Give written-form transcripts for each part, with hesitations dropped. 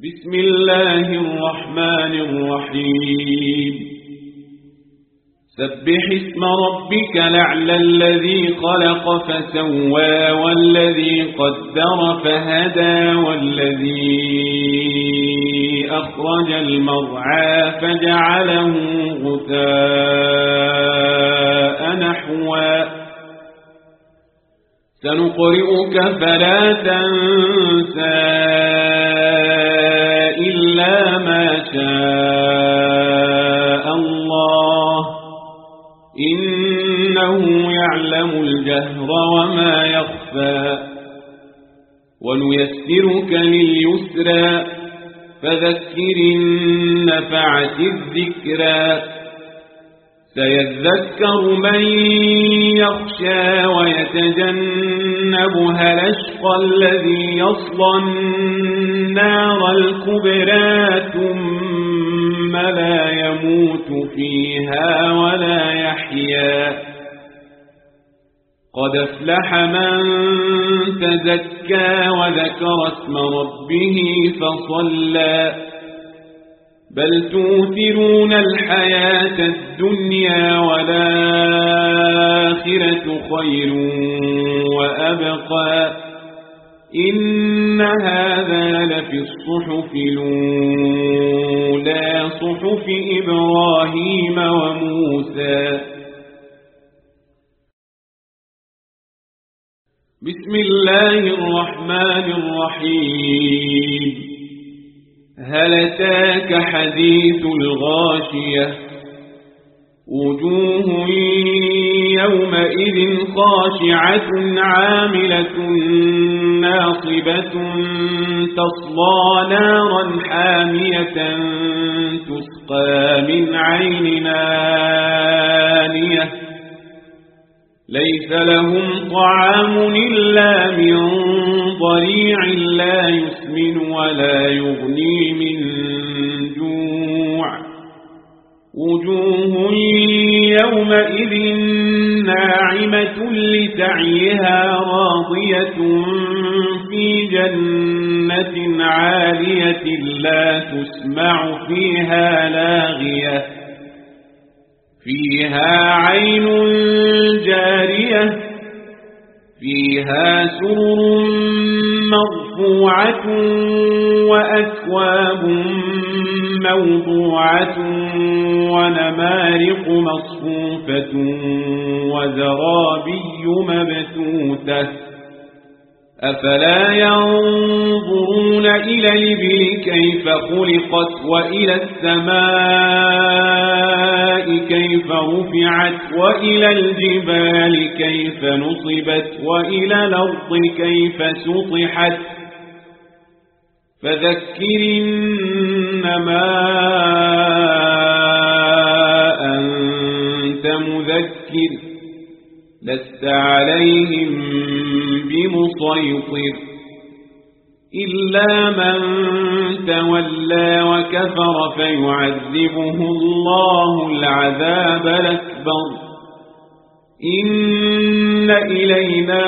بسم الله الرحمن الرحيم سبح اسم ربك الأعلى الذي خلق فسوى والذي قدر فهدى والذي أخرج المرعى فجعله غثاء نحوا سنقرئك فلا تنسى إلا ما شاء الله إنه يعلم الجهر وما يخفى ونيسرك لليسرى فذكر النفعة الذكرى سيذكر من يخشى ويتجنبها الأشقى الذي يصلى النار الكبرى ثم لا يموت فيها ولا يحيا قد أفلح من تزكى وذكر اسم ربه فصلى بل تؤثرون الحياة الدنيا والآخرة خير وأبقى إن هذا لفي الصحف الأولى صحف إبراهيم وموسى بسم الله الرحمن الرحيم هل أتاك حديث الغاشية وجوه يومئذ خاشعة عاملة ناصبة تصلى نارا حامية تسقى من عين آنية ليس لهم طعام إلا من ضريع لا يسمن ولا يغني من جوع وجوه يومئذ ناعمة لسعيها راضية في جنة عالية لا تسمع فيها لاغية فيها عين جارية فيها سرر مرفوعة وأكواب موضوعة ونمارق مصفوفة وزرابي مبثوثة أفلا ينظرون إلى الإبل كيف خلقت وإلى السماء كيف رفعت وإلى الجبال كيف نصبت وإلى الأرض كيف سطحت فذكر إنما أنت مذكر لست عليهم بمسيطر إلا من تولى وكفر فيعذبه الله العذاب الأكبر إن إلينا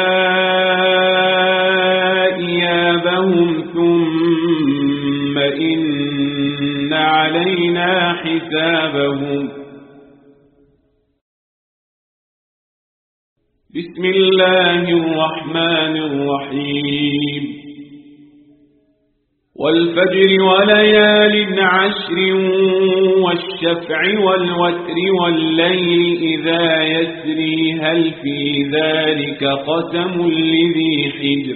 إيابهم ثم إن علينا حسابهم بسم الله الرحمن الرحيم والفجر وليال عشر والشفع والوتر والليل إذا يسري هل في ذلك قسم لذي حجر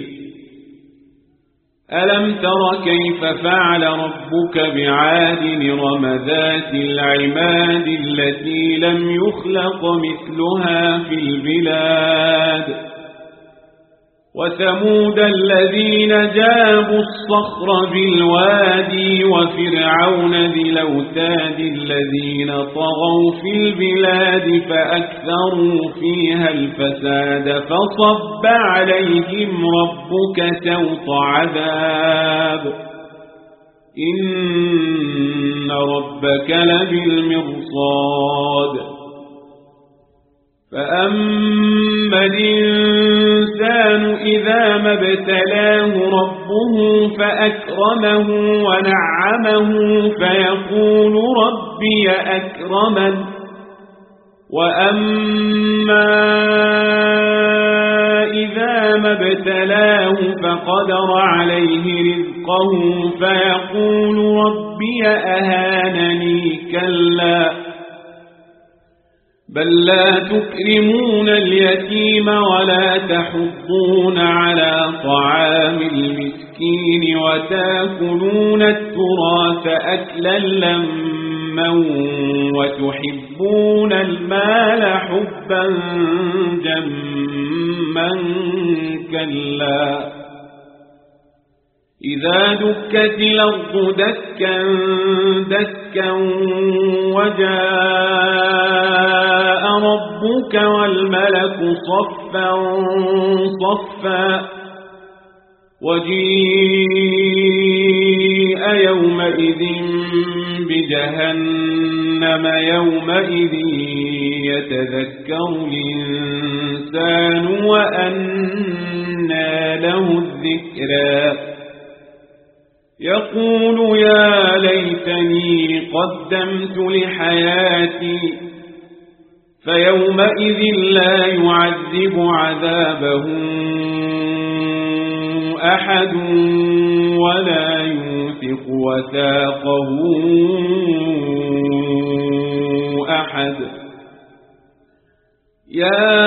ألم تر كيف فعل ربك بعاد إرم ذات العماد التي لم يخلق مثلها في البلاد وثمود الذين جابوا الصخر بالوادي وفرعون ذي الأوتاد الذين طغوا في البلاد فأكثروا فيها الفساد فصب عليهم ربك سوط عذاب إن ربك لبالمرصاد فأما الإنسان إذا ما ابتلاه ربه فأكرمه أكرمه ونعمه فيقول ربي أكرمن وأما إذا ما ابتلاه فقدر عليه رزقه فيقول ربي أهانني كلا بل لا تكرمون اليتيم ولا تحضون على طعام المسكين وتأكلون التراث أكلا لما وتحبون المال حبا جما كلا إذا دكت الأرض دكا دكا وجاء ربك والملك صفا صفا وجيء يومئذ بجهنم يومئذ يتذكر الإنسان وأنى له الذكرى يقول يا ليتني قدمت لحياتي فيومئذ لا يعذب عذابه أحد ولا يوثق وثاقه أحد يا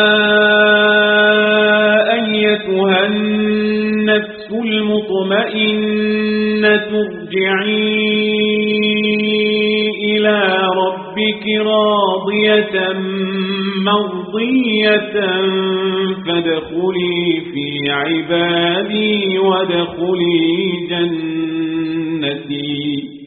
أيتها النفس المطمئنة ارجعي إلى ربك راضية مرضية فادخلي في عبادي وادخلي جنتي